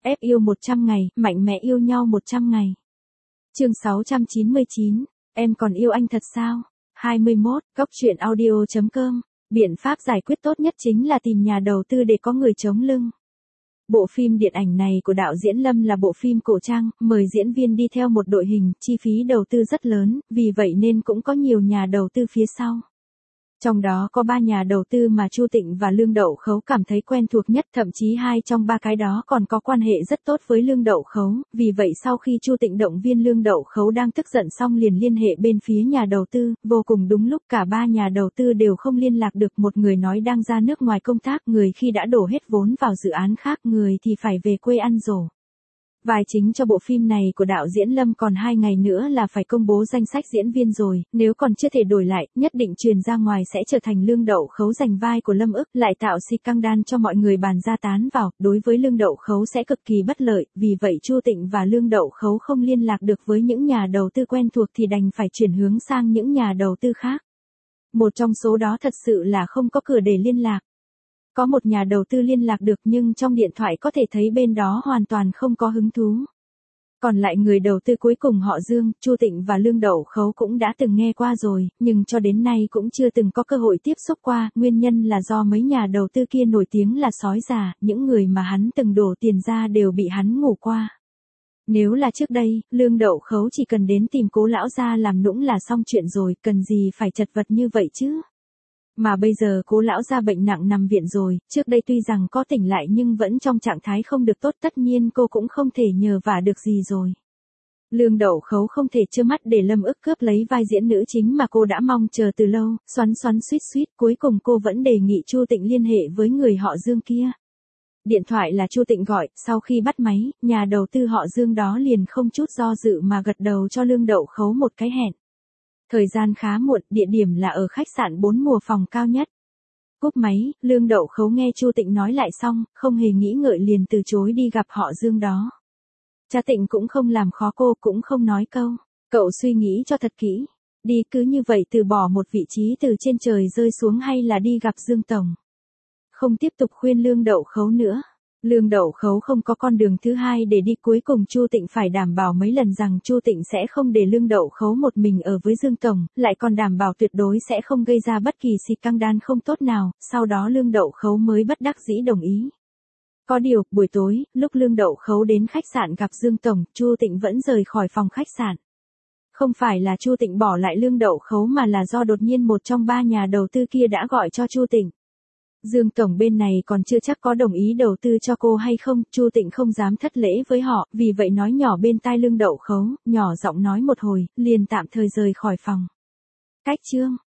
Ép yêu 100 ngày, mạnh mẽ yêu nhau 100 ngày. Chương 699, em còn yêu anh thật sao? 21, goctruyện.audio.com. Biện pháp giải quyết tốt nhất chính là tìm nhà đầu tư để có người chống lưng. Bộ phim điện ảnh này của đạo diễn Lâm là bộ phim cổ trang, mời diễn viên đi theo một đội hình, chi phí đầu tư rất lớn, vì vậy nên cũng có nhiều nhà đầu tư phía sau. Trong đó có 3 nhà đầu tư mà Chu Tịnh và Lương Đậu Khấu cảm thấy quen thuộc nhất, thậm chí 2 trong 3 cái đó còn có quan hệ rất tốt với Lương Đậu Khấu, vì vậy sau khi Chu Tịnh động viên Lương Đậu Khấu đang tức giận xong liền liên hệ bên phía nhà đầu tư, vô cùng đúng lúc cả 3 nhà đầu tư đều không liên lạc được, một người nói đang ra nước ngoài công tác, người khi đã đổ hết vốn vào dự án khác, người thì phải về quê ăn giỗ. Vai chính cho bộ phim này của đạo diễn Lâm còn 2 ngày nữa là phải công bố danh sách diễn viên rồi, nếu còn chưa thể đổi lại, nhất định truyền ra ngoài sẽ trở thành Lương Đậu Khấu giành vai của Lâm Ức, lại tạo scandal cho mọi người bàn ra tán vào, đối với Lương Đậu Khấu sẽ cực kỳ bất lợi, vì vậy Chu Tịnh và Lương Đậu Khấu không liên lạc được với những nhà đầu tư quen thuộc thì đành phải chuyển hướng sang những nhà đầu tư khác. Một trong số đó thật sự là không có cửa để liên lạc. Có một nhà đầu tư liên lạc được nhưng trong điện thoại có thể thấy bên đó hoàn toàn không có hứng thú. Còn lại người đầu tư cuối cùng họ Dương, Chu Tịnh và Lương Đậu Khấu cũng đã từng nghe qua rồi, nhưng cho đến nay cũng chưa từng có cơ hội tiếp xúc qua, nguyên nhân là do mấy nhà đầu tư kia nổi tiếng là sói già, những người mà hắn từng đổ tiền ra đều bị hắn ngủ qua. Nếu là trước đây, Lương Đậu Khấu chỉ cần đến tìm Cố lão gia làm nũng là xong chuyện rồi, cần gì phải chật vật như vậy chứ? Mà bây giờ Cố lão gia bệnh nặng nằm viện rồi, trước đây tuy rằng có tỉnh lại nhưng vẫn trong trạng thái không được tốt, tất nhiên cô cũng không thể nhờ vả được gì rồi. Lương Đậu Khấu không thể trơ mắt để Lâm Ức cướp lấy vai diễn nữ chính mà cô đã mong chờ từ lâu, xoắn xoắn suýt suýt, cuối cùng cô vẫn đề nghị Chu Tịnh liên hệ với người họ Dương kia. Điện thoại là Chu Tịnh gọi, sau khi bắt máy, nhà đầu tư họ Dương đó liền không chút do dự mà gật đầu cho Lương Đậu Khấu một cái hẹn. Thời gian khá muộn, địa điểm là ở khách sạn 4 mùa phòng cao nhất. Cúp máy, Lương Đậu Khấu nghe Chu Tịnh nói lại xong, không hề nghĩ ngợi liền từ chối đi gặp họ Dương đó. Cha Tịnh cũng không làm khó cô, cũng không nói câu, cậu suy nghĩ cho thật kỹ, đi cứ như vậy từ bỏ một vị trí từ trên trời rơi xuống hay là đi gặp Dương Tổng. Không tiếp tục khuyên Lương Đậu Khấu nữa. Lương Đậu Khấu không có con đường thứ hai để đi, cuối cùng Chu Tịnh phải đảm bảo mấy lần rằng Chu Tịnh sẽ không để Lương Đậu Khấu một mình ở với Dương Tổng, lại còn đảm bảo tuyệt đối sẽ không gây ra bất kỳ scandal không tốt nào, sau đó Lương Đậu Khấu mới bất đắc dĩ đồng ý. Có điều, buổi tối, lúc Lương Đậu Khấu đến khách sạn gặp Dương Tổng, Chu Tịnh vẫn rời khỏi phòng khách sạn. Không phải là Chu Tịnh bỏ lại Lương Đậu Khấu mà là do đột nhiên một trong 3 nhà đầu tư kia đã gọi cho Chu Tịnh. Dương Tổng bên này còn chưa chắc có đồng ý đầu tư cho cô hay không, Chu Tịnh không dám thất lễ với họ, vì vậy nói nhỏ bên tai Lương Đậu Khấu, nhỏ giọng nói một hồi, liền tạm thời rời khỏi phòng. Cách chương